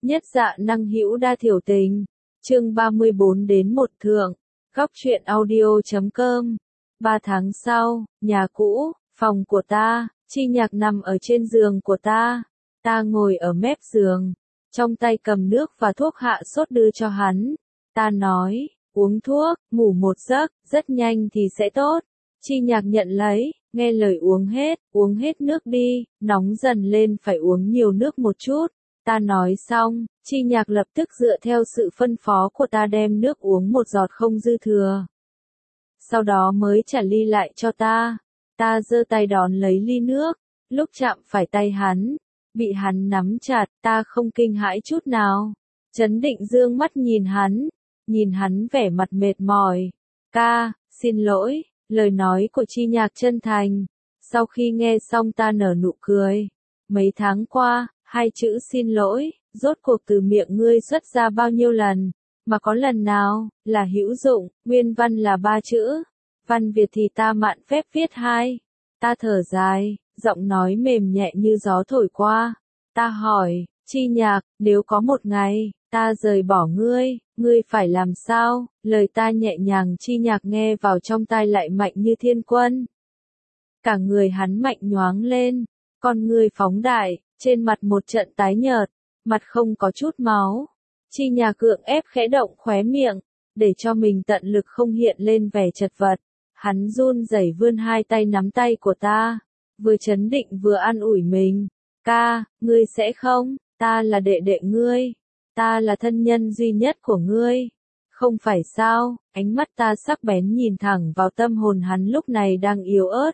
Nhất dạ năng hữu đa thiểu tình. Chương 34 đến 1 thượng. Góc truyện audio.com. 3 tháng sau, nhà cũ, phòng của ta, Chi Nhạc nằm ở trên giường của ta. Ta ngồi ở mép giường, trong tay cầm nước và thuốc hạ sốt đưa cho hắn. Ta nói, uống thuốc, ngủ một giấc, rất nhanh thì sẽ tốt. Chi Nhạc nhận lấy, nghe lời uống hết nước đi, nóng dần lên phải uống nhiều nước một chút. Ta nói xong, Chi Nhạc lập tức dựa theo sự phân phó của ta đem nước uống một giọt không dư thừa. Sau đó mới trả ly lại cho ta. Ta giơ tay đón lấy ly nước, lúc chạm phải tay hắn, bị hắn nắm chặt, ta không kinh hãi chút nào. Trấn định dương mắt nhìn hắn vẻ mặt mệt mỏi. Ca, xin lỗi, lời nói của Chi Nhạc chân thành. Sau khi nghe xong ta nở nụ cười. Mấy tháng qua, 2 chữ xin lỗi, rốt cuộc từ miệng ngươi xuất ra bao nhiêu lần, mà có lần nào là hữu dụng, nguyên văn là 3 chữ, văn Việt thì ta mạn phép viết 2. Ta thở dài, giọng nói mềm nhẹ như gió thổi qua. Ta hỏi, Chi Nhạc, nếu có một ngày, ta rời bỏ ngươi phải làm sao? Lời ta nhẹ nhàng Chi Nhạc nghe vào trong tai lại mạnh như thiên quân. Cả người hắn mạnh nhoáng lên, con ngươi phóng đại, trên mặt một trận tái nhợt, mặt không có chút máu. Chi Nhạc cưỡng ép khẽ động khóe miệng, để cho mình tận lực không hiện lên vẻ chật vật. Hắn run rẩy vươn 2 tay nắm tay của ta, vừa trấn định vừa an ủi mình. Ca, ngươi sẽ không, ta là đệ đệ ngươi, ta là thân nhân duy nhất của ngươi. Không phải sao? Ánh mắt ta sắc bén nhìn thẳng vào tâm hồn hắn lúc này đang yếu ớt.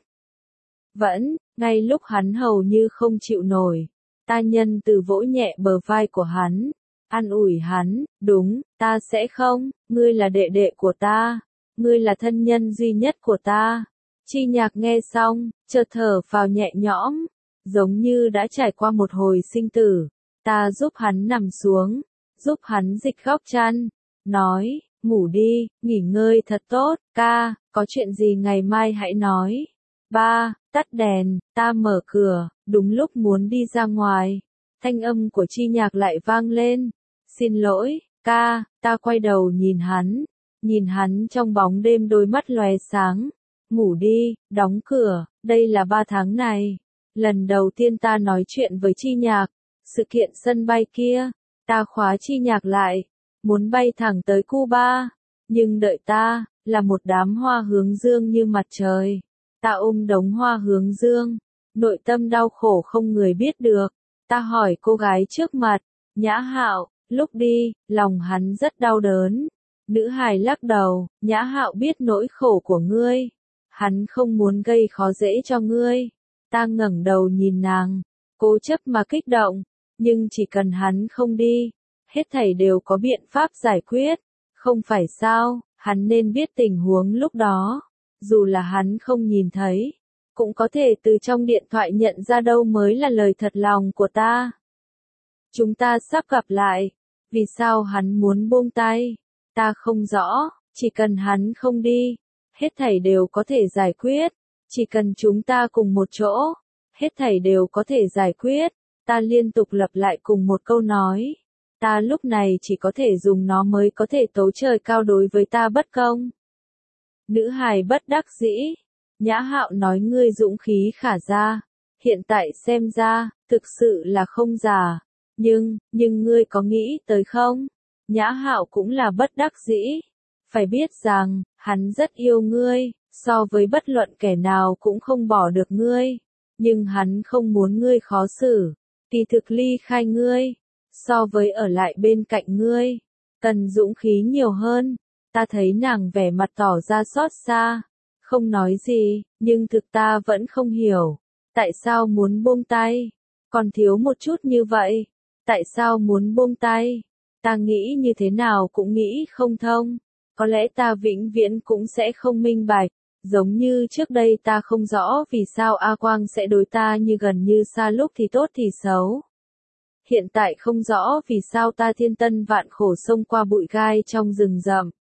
Vẫn, ngay lúc hắn hầu như không chịu nổi, ta nhân từ vỗ nhẹ bờ vai của hắn, an ủi hắn, đúng, ta sẽ không, ngươi là đệ đệ của ta, ngươi là thân nhân duy nhất của ta. Chi Nhạc nghe xong, chợt thở phào nhẹ nhõm, giống như đã trải qua một hồi sinh tử. Ta giúp hắn nằm xuống, giúp hắn dịch góc chăn, nói, ngủ đi, nghỉ ngơi thật tốt, ca, có chuyện gì ngày mai hãy nói. Tắt đèn, ta mở cửa, đúng lúc muốn đi ra ngoài. Thanh âm của Chi Nhạc lại vang lên. Xin lỗi, ca, ta quay đầu nhìn hắn trong bóng đêm đôi mắt lóe sáng. Ngủ đi, đóng cửa, đây là 3 tháng này. Lần đầu tiên ta nói chuyện với Chi Nhạc, sự kiện sân bay kia, ta khóa Chi Nhạc lại, muốn bay thẳng tới Cuba. Nhưng đợi ta, là một đám hoa hướng dương như mặt trời. Ta ôm đống hoa hướng dương, nội tâm đau khổ không người biết được. Ta hỏi cô gái trước mặt, Nhã Hạo, lúc đi, lòng hắn rất đau đớn. Nữ hài lắc đầu, Nhã Hạo biết nỗi khổ của ngươi. Hắn không muốn gây khó dễ cho ngươi. Ta ngẩng đầu nhìn nàng, cố chấp mà kích động, nhưng chỉ cần hắn không đi, hết thảy đều có biện pháp giải quyết. Không phải sao, hắn nên biết tình huống lúc đó. Dù là hắn không nhìn thấy, cũng có thể từ trong điện thoại nhận ra đâu mới là lời thật lòng của ta. Chúng ta sắp gặp lại, vì sao hắn muốn buông tay? Ta không rõ, chỉ cần hắn không đi, hết thảy đều có thể giải quyết. Chỉ cần chúng ta cùng một chỗ, hết thảy đều có thể giải quyết. Ta liên tục lặp lại cùng một câu nói. Ta lúc này chỉ có thể dùng nó mới có thể tấu trời cao đối với ta bất công. Nữ hài bất đắc dĩ. Nhã Hạo nói ngươi dũng khí khả ra. Hiện tại xem ra, thực sự là không giả. Nhưng ngươi có nghĩ tới không? Nhã Hạo cũng là bất đắc dĩ. Phải biết rằng, hắn rất yêu ngươi, so với bất luận kẻ nào cũng không bỏ được ngươi. Nhưng hắn không muốn ngươi khó xử. Kỳ thực ly khai ngươi, so với ở lại bên cạnh ngươi, cần dũng khí nhiều hơn. Ta thấy nàng vẻ mặt tỏ ra xót xa, không nói gì, nhưng thực ta vẫn không hiểu. Tại sao muốn buông tay? Còn thiếu một chút như vậy. Tại sao muốn buông tay? Ta nghĩ như thế nào cũng nghĩ không thông. Có lẽ ta vĩnh viễn cũng sẽ không minh bạch. Giống như trước đây ta không rõ vì sao A Quang sẽ đối ta như gần như xa, lúc thì tốt thì xấu. Hiện tại không rõ vì sao ta thiên tân vạn khổ xông qua bụi gai trong rừng rậm.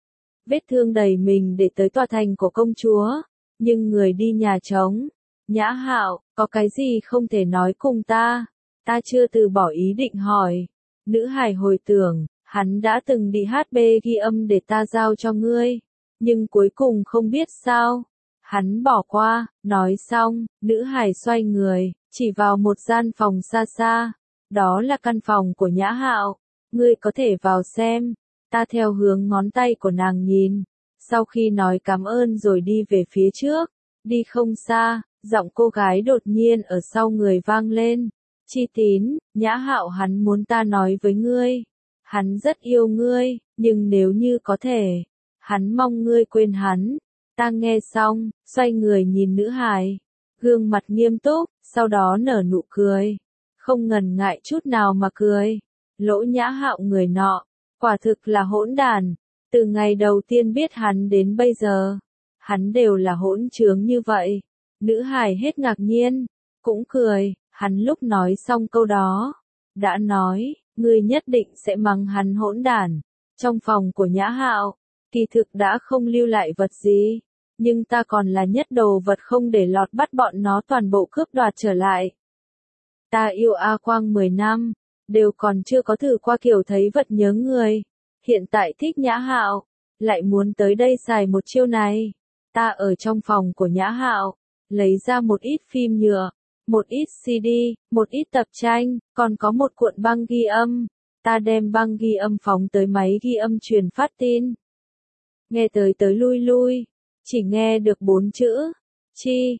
Vết thương đầy mình để tới tòa thành của công chúa, nhưng người đi nhà trống. Nhã Hạo, có cái gì không thể nói cùng ta? Ta chưa từ bỏ ý định hỏi. Nữ hài hồi tưởng, hắn đã từng đi HB ghi âm để ta giao cho ngươi. Nhưng cuối cùng không biết sao. Hắn bỏ qua, nói xong, nữ hài xoay người, chỉ vào một gian phòng xa xa. Đó là căn phòng của Nhã Hạo. Ngươi có thể vào xem. Ta theo hướng ngón tay của nàng nhìn. Sau khi nói cảm ơn rồi đi về phía trước. Đi không xa, giọng cô gái đột nhiên ở sau người vang lên. Chi Tín, Nhã Hạo hắn muốn ta nói với ngươi. Hắn rất yêu ngươi, nhưng nếu như có thể, hắn mong ngươi quên hắn. Ta nghe xong, xoay người nhìn nữ hài. Gương mặt nghiêm túc, sau đó nở nụ cười. Không ngần ngại chút nào mà cười. Lỗ Nhã Hạo người nọ, quả thực là hỗn đàn. Từ ngày đầu tiên biết hắn đến bây giờ, hắn đều là hỗn trướng như vậy. Nữ hài hết ngạc nhiên, cũng cười. Hắn lúc nói xong câu đó, đã nói, ngươi nhất định sẽ mắng hắn hỗn đản. Trong phòng của Nhã Hạo, kỳ thực đã không lưu lại vật gì, nhưng ta còn là nhất đồ vật không để lọt bắt bọn nó toàn bộ cướp đoạt trở lại. Ta yêu A Quang 10 năm, đều còn chưa có thử qua kiểu thấy vật nhớ người. Hiện tại thích Nhã Hạo, lại muốn tới đây xài một chiêu này. Ta ở trong phòng của Nhã Hạo, lấy ra một ít phim nhựa, một ít CD, một ít tập tranh, còn có một cuộn băng ghi âm. Ta đem băng ghi âm phóng tới máy ghi âm truyền phát tin. Nghe tới tới lui lui, chỉ nghe được 4 chữ. Chi,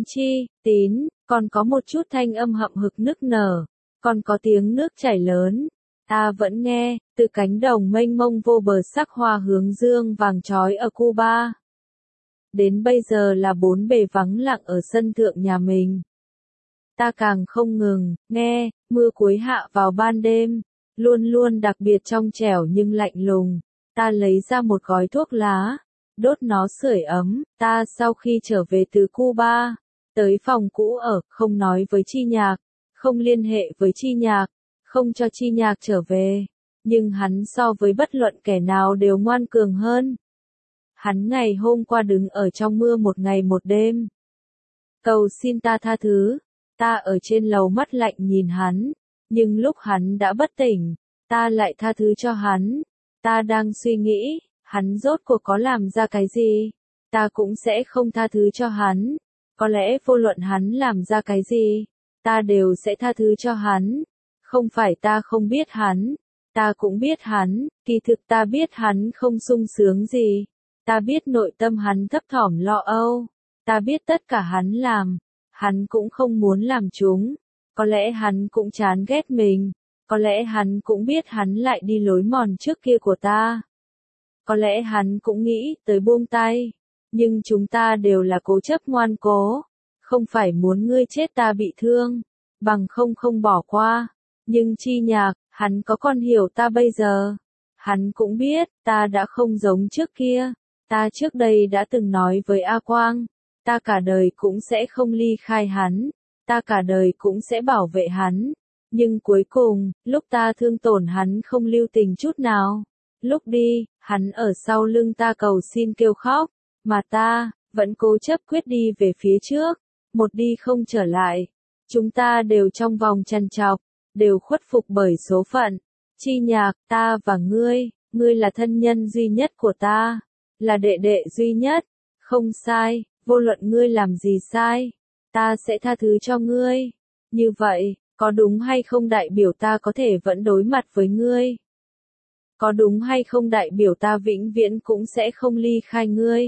tín, còn có một chút thanh âm hậm hực nức nở, còn có tiếng nước chảy lớn. Ta vẫn nghe, từ cánh đồng mênh mông vô bờ sắc hoa hướng dương vàng trói ở Cuba. Đến bây giờ là 4 bề vắng lặng ở sân thượng nhà mình. Ta càng không ngừng, nghe, mưa cuối hạ vào ban đêm, luôn luôn đặc biệt trong trẻo nhưng lạnh lùng. Ta lấy ra một gói thuốc lá, đốt nó sưởi ấm. Ta sau khi trở về từ Cuba, tới phòng cũ ở, không nói với Chi Nhạc, không liên hệ với Chi Nhạc, không cho Chi Nhạc trở về. Nhưng hắn so với bất luận kẻ nào đều ngoan cường hơn. Hắn ngày hôm qua đứng ở trong mưa một ngày một đêm, cầu xin ta tha thứ. Ta ở trên lầu mắt lạnh nhìn hắn, nhưng lúc hắn đã bất tỉnh, ta lại tha thứ cho hắn. Ta đang suy nghĩ, hắn rốt cuộc có làm ra cái gì, ta cũng sẽ không tha thứ cho hắn. Có lẽ vô luận hắn làm ra cái gì, ta đều sẽ tha thứ cho hắn. Không phải ta không biết hắn, ta cũng biết hắn, kỳ thực ta biết hắn không sung sướng gì. Ta biết nội tâm hắn thấp thỏm lo âu, ta biết tất cả hắn làm, hắn cũng không muốn làm chúng. Có lẽ hắn cũng chán ghét mình, có lẽ hắn cũng biết hắn lại đi lối mòn trước kia của ta. Có lẽ hắn cũng nghĩ tới buông tay, nhưng chúng ta đều là cố chấp ngoan cố, không phải muốn ngươi chết ta bị thương, bằng không bỏ qua. Nhưng Chi Nhạc, hắn có còn hiểu ta bây giờ? Hắn cũng biết, ta đã không giống trước kia. Ta trước đây đã từng nói với A Quang, ta cả đời cũng sẽ không ly khai hắn, ta cả đời cũng sẽ bảo vệ hắn. Nhưng cuối cùng, lúc ta thương tổn hắn không lưu tình chút nào. Lúc đi, hắn ở sau lưng ta cầu xin kêu khóc, mà ta vẫn cố chấp quyết đi về phía trước, một đi không trở lại. Chúng ta đều trong vòng trằn trọc, đều khuất phục bởi số phận. Chi Nhạc, ta và ngươi là thân nhân duy nhất của ta, là đệ đệ duy nhất. Không sai, vô luận ngươi làm gì sai, ta sẽ tha thứ cho ngươi. Như vậy, có đúng hay không đại biểu ta có thể vẫn đối mặt với ngươi? Có đúng hay không đại biểu ta vĩnh viễn cũng sẽ không ly khai ngươi?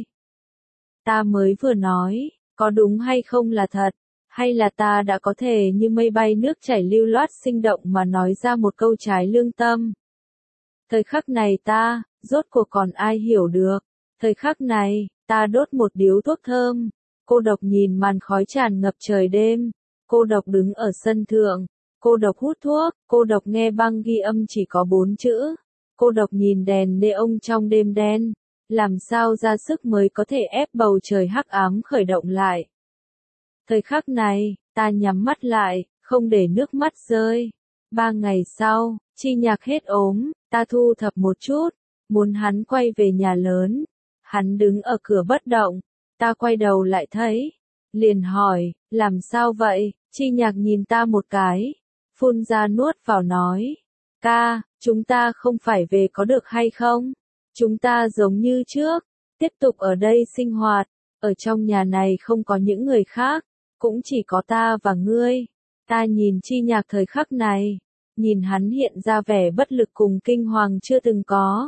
Ta mới vừa nói, có đúng hay không là thật, hay là ta đã có thể như mây bay nước chảy lưu loát sinh động mà nói ra một câu trái lương tâm? Thời khắc này ta, rốt cuộc còn ai hiểu được? Thời khắc này, ta đốt một điếu thuốc thơm, cô độc nhìn màn khói tràn ngập trời đêm, cô độc đứng ở sân thượng, cô độc hút thuốc, cô độc nghe băng ghi âm chỉ có 4 chữ, cô độc nhìn đèn neon trong đêm đen, làm sao ra sức mới có thể ép bầu trời hắc ám khởi động lại. Thời khắc này, ta nhắm mắt lại, không để nước mắt rơi. 3 ngày sau, Chi Nhạc hết ốm, ta thu thập một chút, muốn hắn quay về nhà lớn. Hắn đứng ở cửa bất động, ta quay đầu lại thấy, liền hỏi, làm sao vậy? Chi Nhạc nhìn ta một cái, phun ra nuốt vào nói, Ca, chúng ta không phải về có được hay không? Chúng ta giống như trước, tiếp tục ở đây sinh hoạt, ở trong nhà này không có những người khác, cũng chỉ có ta và ngươi. Ta nhìn Chi Nhạc thời khắc này, nhìn hắn hiện ra vẻ bất lực cùng kinh hoàng chưa từng có.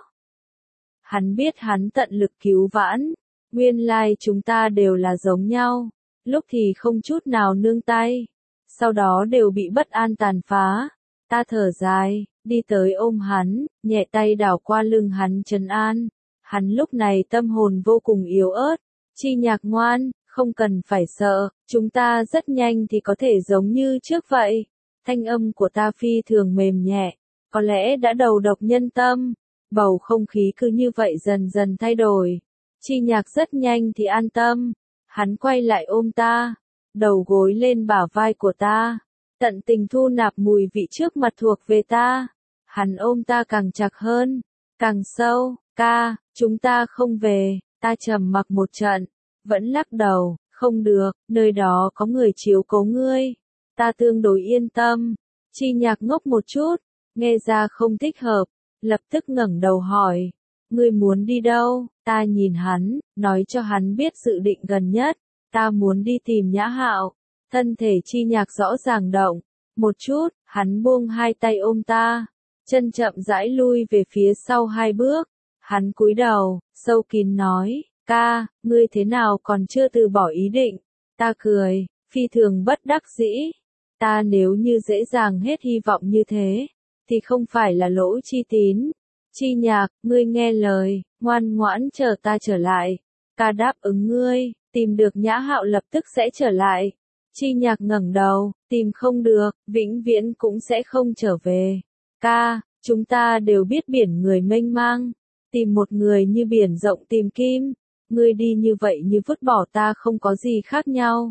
Hắn biết hắn tận lực cứu vãn, nguyên lai chúng ta đều là giống nhau, lúc thì không chút nào nương tay, sau đó đều bị bất an tàn phá. Ta thở dài, đi tới ôm hắn, nhẹ tay đảo qua lưng hắn trấn an. Hắn lúc này tâm hồn vô cùng yếu ớt. Chi Nhạc ngoan, không cần phải sợ, chúng ta rất nhanh thì có thể giống như trước vậy. Thanh âm của ta phi thường mềm nhẹ, có lẽ đã đầu độc nhân tâm. Bầu không khí cứ như vậy dần dần thay đổi. Chi Nhạc rất nhanh thì an tâm. Hắn quay lại ôm ta, đầu gối lên bả vai của ta, tận tình thu nạp mùi vị trước mặt thuộc về ta. Hắn ôm ta càng chặt hơn, càng sâu. Ca, chúng ta không về. Ta trầm mặc một trận, vẫn lắc đầu, không được, nơi đó có người chiếu cố ngươi. Ta tương đối yên tâm. Chi Nhạc ngốc một chút, nghe ra không thích hợp, lập tức ngẩng đầu hỏi, ngươi muốn đi đâu? Ta nhìn hắn, nói cho hắn biết dự định gần nhất, ta muốn đi tìm Nhã Hạo. Thân thể Chi Nhạc rõ ràng động, một chút, hắn buông hai tay ôm ta, chân chậm rãi lui về phía sau hai bước. Hắn cúi đầu, sâu kín nói, ca, ngươi thế nào còn chưa từ bỏ ý định? Ta cười, phi thường bất đắc dĩ. Ta nếu như dễ dàng hết hy vọng như thế, thì không phải là lỗ Chi Tín. Chi Nhạc, ngươi nghe lời, ngoan ngoãn chờ ta trở lại. Ca đáp ứng ngươi, tìm được Nhã Hạo lập tức sẽ trở lại. Chi Nhạc ngẩng đầu, tìm không được, vĩnh viễn cũng sẽ không trở về. Ca, chúng ta đều biết biển người mênh mang. Tìm một người như biển rộng tìm kim, ngươi đi như vậy như vứt bỏ ta không có gì khác nhau.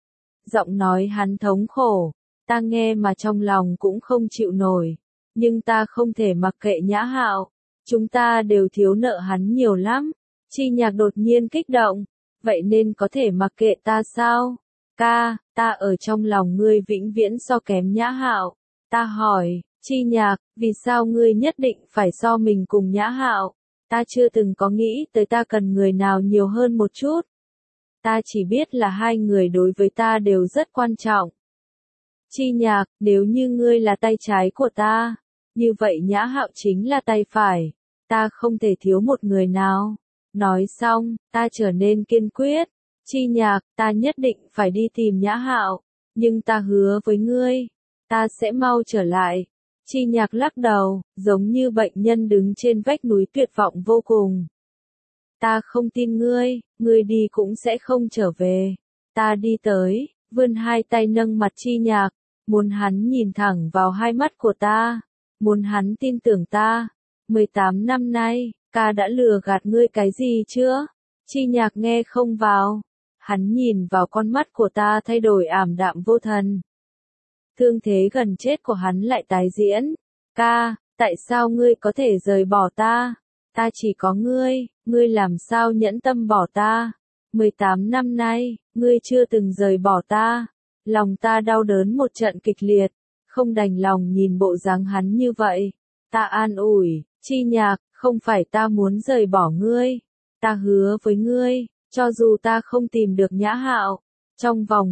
Giọng nói hắn thống khổ, ta nghe mà trong lòng cũng không chịu nổi, nhưng ta không thể mặc kệ Nhã Hạo, chúng ta đều thiếu nợ hắn nhiều lắm. Chi Nhạc đột nhiên kích động, vậy nên có thể mặc kệ ta sao? Ca, ta ở trong lòng ngươi vĩnh viễn so kém Nhã Hạo. Ta hỏi, Chi Nhạc, vì sao ngươi nhất định phải so mình cùng Nhã Hạo? Ta chưa từng có nghĩ tới ta cần người nào nhiều hơn một chút. Ta chỉ biết là hai người đối với ta đều rất quan trọng. Chi Nhạc, nếu như ngươi là tay trái của ta, như vậy Nhã Hạo chính là tay phải. Ta không thể thiếu một người nào. Nói xong, ta trở nên kiên quyết. Chi Nhạc, ta nhất định phải đi tìm Nhã Hạo. Nhưng ta hứa với ngươi, ta sẽ mau trở lại. Chi Nhạc lắc đầu, giống như bệnh nhân đứng trên vách núi tuyệt vọng vô cùng. Ta không tin ngươi, ngươi đi cũng sẽ không trở về. Ta đi tới, vươn hai tay nâng mặt Chi Nhạc, muốn hắn nhìn thẳng vào hai mắt của ta, muốn hắn tin tưởng ta. 18 năm nay, ca đã lừa gạt ngươi cái gì chưa? Chi Nhạc nghe không vào. Hắn nhìn vào con mắt của ta thay đổi ảm đạm vô thần. Thương thế gần chết của hắn lại tái diễn. Ca, tại sao ngươi có thể rời bỏ ta? Ta chỉ có ngươi làm sao nhẫn tâm bỏ ta? 18 năm nay, ngươi chưa từng rời bỏ ta. Lòng ta đau đớn một trận kịch liệt, không đành lòng nhìn bộ dáng hắn như vậy. Ta an ủi, Chi Nhạc, không phải ta muốn rời bỏ ngươi. Ta hứa với ngươi, cho dù ta không tìm được Nhã Hạo, trong vòng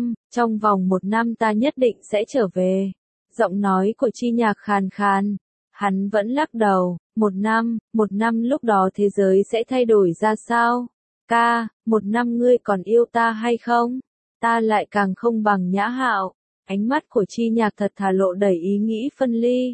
một năm ta nhất định sẽ trở về. Giọng nói của Chi Nhạc khàn khàn. Hắn vẫn lắc đầu, một năm lúc đó thế giới sẽ thay đổi ra sao? Ca, một năm ngươi còn yêu ta hay không? Ta lại càng không bằng Nhã Hạo. Ánh mắt của Chi Nhạc thật thà lộ đầy ý nghĩ phân ly.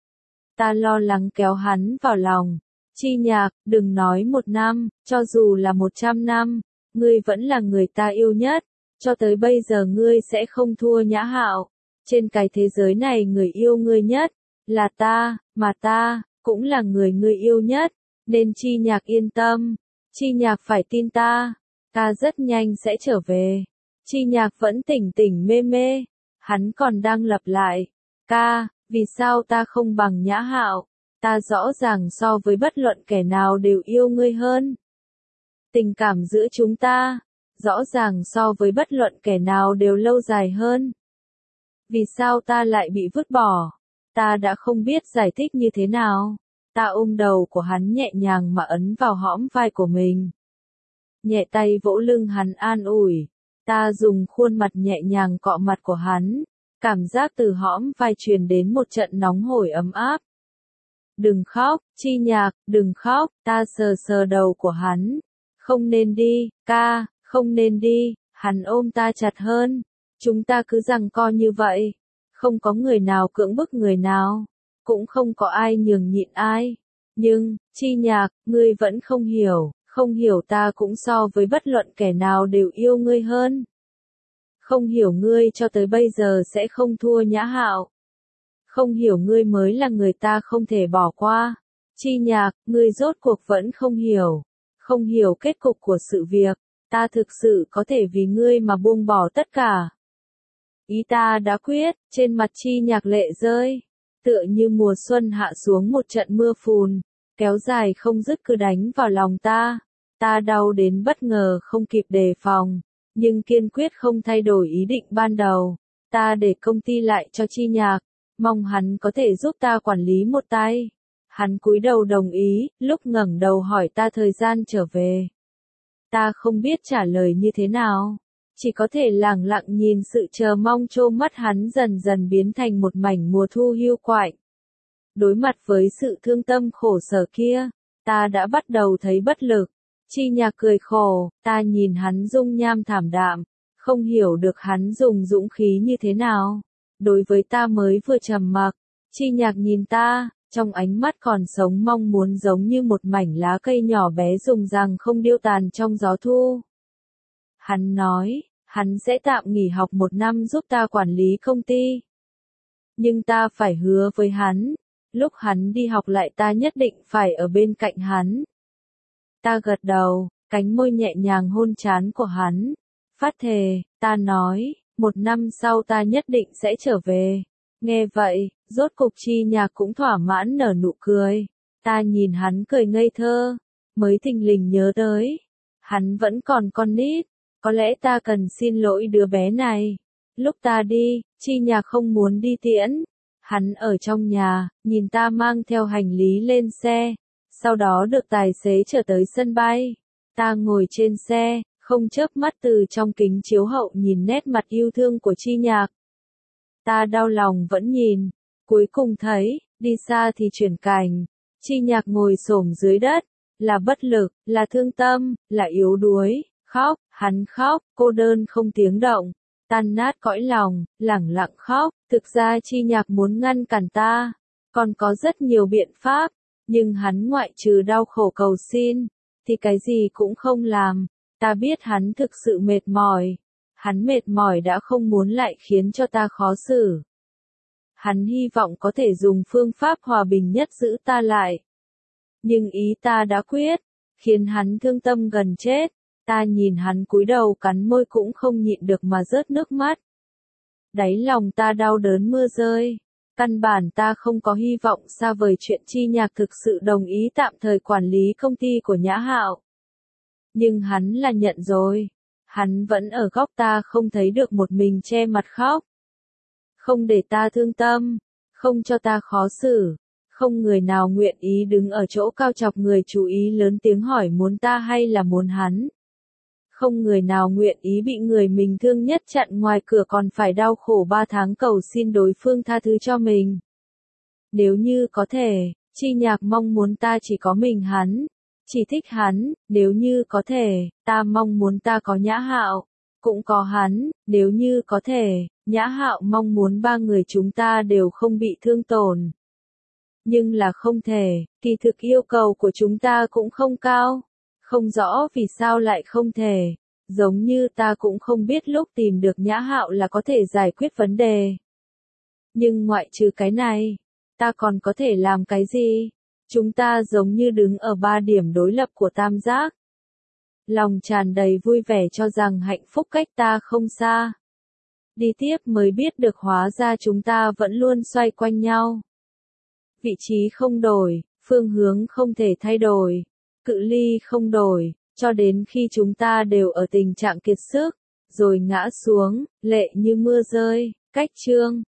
Ta lo lắng kéo hắn vào lòng. Chi Nhạc, đừng nói một năm, cho dù là 100 năm, ngươi vẫn là người ta yêu nhất. Cho tới bây giờ ngươi sẽ không thua Nhã Hạo. Trên cái thế giới này người yêu ngươi nhất là ta, mà ta cũng là người ngươi yêu nhất, nên Chi Nhạc yên tâm. Chi Nhạc phải tin ta, ta rất nhanh sẽ trở về. Chi Nhạc vẫn tỉnh tỉnh mê mê, hắn còn đang lặp lại. Ca, vì sao ta không bằng Nhã Hạo? Ta rõ ràng so với bất luận kẻ nào đều yêu ngươi hơn. Tình cảm giữa chúng ta, rõ ràng so với bất luận kẻ nào đều lâu dài hơn. Vì sao ta lại bị vứt bỏ? Ta đã không biết giải thích như thế nào. Ta ôm đầu của hắn nhẹ nhàng mà ấn vào hõm vai của mình. Nhẹ tay vỗ lưng hắn an ủi. Ta dùng khuôn mặt nhẹ nhàng cọ mặt của hắn. Cảm giác từ hõm vai truyền đến một trận nóng hổi ấm áp. Đừng khóc, Chi Nhạc, đừng khóc, ta sờ sờ đầu của hắn. Không nên đi, ca, không nên đi, hắn ôm ta chặt hơn. Chúng ta cứ giằng co như vậy. Không có người nào cưỡng bức người nào. Cũng không có ai nhường nhịn ai. Nhưng, Chi Nhạc, ngươi vẫn không hiểu. Không hiểu ta cũng so với bất luận kẻ nào đều yêu ngươi hơn. Không hiểu ngươi cho tới bây giờ sẽ không thua Nhã Hạo. Không hiểu ngươi mới là người ta không thể bỏ qua. Chi Nhạc, ngươi rốt cuộc vẫn không hiểu. Không hiểu kết cục của sự việc. Ta thực sự có thể vì ngươi mà buông bỏ tất cả. Ý ta đã quyết, trên mặt Chi Nhạc lệ rơi. Tựa như mùa xuân hạ xuống một trận mưa phùn. Kéo dài không dứt cứ đánh vào lòng ta. Ta đau đến bất ngờ không kịp đề phòng. Nhưng kiên quyết không thay đổi ý định ban đầu. Ta để công ty lại cho Chi Nhạc. Mong hắn có thể giúp ta quản lý một tay. Hắn cúi đầu đồng ý, lúc ngẩng đầu hỏi ta thời gian trở về. Ta không biết trả lời như thế nào. Chỉ có thể lẳng lặng nhìn sự chờ mong trô mắt hắn dần dần biến thành một mảnh mùa thu hiu quạnh. Đối mặt với sự thương tâm khổ sở kia, ta đã bắt đầu thấy bất lực. Chi Nhạc cười khổ, ta nhìn hắn dung nham thảm đạm, không hiểu được hắn dùng dũng khí như thế nào. Đối với ta mới vừa trầm mặc, Chi Nhạc nhìn ta, trong ánh mắt còn sống mong muốn giống như một mảnh lá cây nhỏ bé rụng răng không điêu tàn trong gió thu. Hắn nói, hắn sẽ tạm nghỉ học 1 năm giúp ta quản lý công ty. Nhưng ta phải hứa với hắn, lúc hắn đi học lại ta nhất định phải ở bên cạnh hắn. Ta gật đầu, cánh môi nhẹ nhàng hôn trán của hắn. Phát thề, ta nói, 1 năm sau ta nhất định sẽ trở về. Nghe vậy, rốt cục Chi Nhạc cũng thỏa mãn nở nụ cười. Ta nhìn hắn cười ngây thơ, mới thình lình nhớ tới. Hắn vẫn còn con nít, có lẽ ta cần xin lỗi đứa bé này. Lúc ta đi, Chi Nhạc không muốn đi tiễn. Hắn ở trong nhà, nhìn ta mang theo hành lý lên xe. Sau đó được tài xế chở tới sân bay. Ta ngồi trên xe, không chớp mắt từ trong kính chiếu hậu nhìn nét mặt yêu thương của Chi Nhạc. Ta đau lòng vẫn nhìn, cuối cùng thấy, đi xa thì chuyển cảnh. Chi Nhạc ngồi xổm dưới đất, là bất lực, là thương tâm, là yếu đuối, khóc, hắn khóc, cô đơn không tiếng động, tan nát cõi lòng, lẳng lặng khóc. Thực ra Chi Nhạc muốn ngăn cản ta, còn có rất nhiều biện pháp. Nhưng hắn ngoại trừ đau khổ cầu xin, thì cái gì cũng không làm. Ta biết hắn thực sự mệt mỏi. Hắn mệt mỏi đã không muốn lại khiến cho ta khó xử. Hắn hy vọng có thể dùng phương pháp hòa bình nhất giữ ta lại. Nhưng ý ta đã quyết, khiến hắn thương tâm gần chết. Ta nhìn hắn cúi đầu cắn môi cũng không nhịn được mà rớt nước mắt. Đáy lòng ta đau đớn mưa rơi. Căn bản ta không có hy vọng xa vời chuyện Chi Nhạc thực sự đồng ý tạm thời quản lý công ty của Nhã Hạo. Nhưng hắn là nhận rồi. Hắn vẫn ở góc ta không thấy được một mình che mặt khóc. Không để ta thương tâm, không cho ta khó xử. Không người nào nguyện ý đứng ở chỗ cao chọc người chú ý lớn tiếng hỏi muốn ta hay là muốn hắn. Không người nào nguyện ý bị người mình thương nhất chặn ngoài cửa còn phải đau khổ 3 tháng cầu xin đối phương tha thứ cho mình. Nếu như có thể, Chi Nhạc mong muốn ta chỉ có mình hắn, chỉ thích hắn. Nếu như có thể, ta mong muốn ta có Nhã Hạo, cũng có hắn. Nếu như có thể, Nhã Hạo mong muốn 3 người chúng ta đều không bị thương tổn. Nhưng là không thể, kỳ thực yêu cầu của chúng ta cũng không cao. Không rõ vì sao lại không thể. Giống như ta cũng không biết lúc tìm được Nhã Hạo là có thể giải quyết vấn đề. Nhưng ngoại trừ cái này, ta còn có thể làm cái gì? Chúng ta giống như đứng ở 3 điểm đối lập của tam giác. Lòng tràn đầy vui vẻ cho rằng hạnh phúc cách ta không xa. Đi tiếp mới biết được hóa ra chúng ta vẫn luôn xoay quanh nhau. Vị trí không đổi, phương hướng không thể thay đổi, cự ly không đổi, cho đến khi chúng ta đều ở tình trạng kiệt sức, rồi ngã xuống, lệ như mưa rơi. Cách chương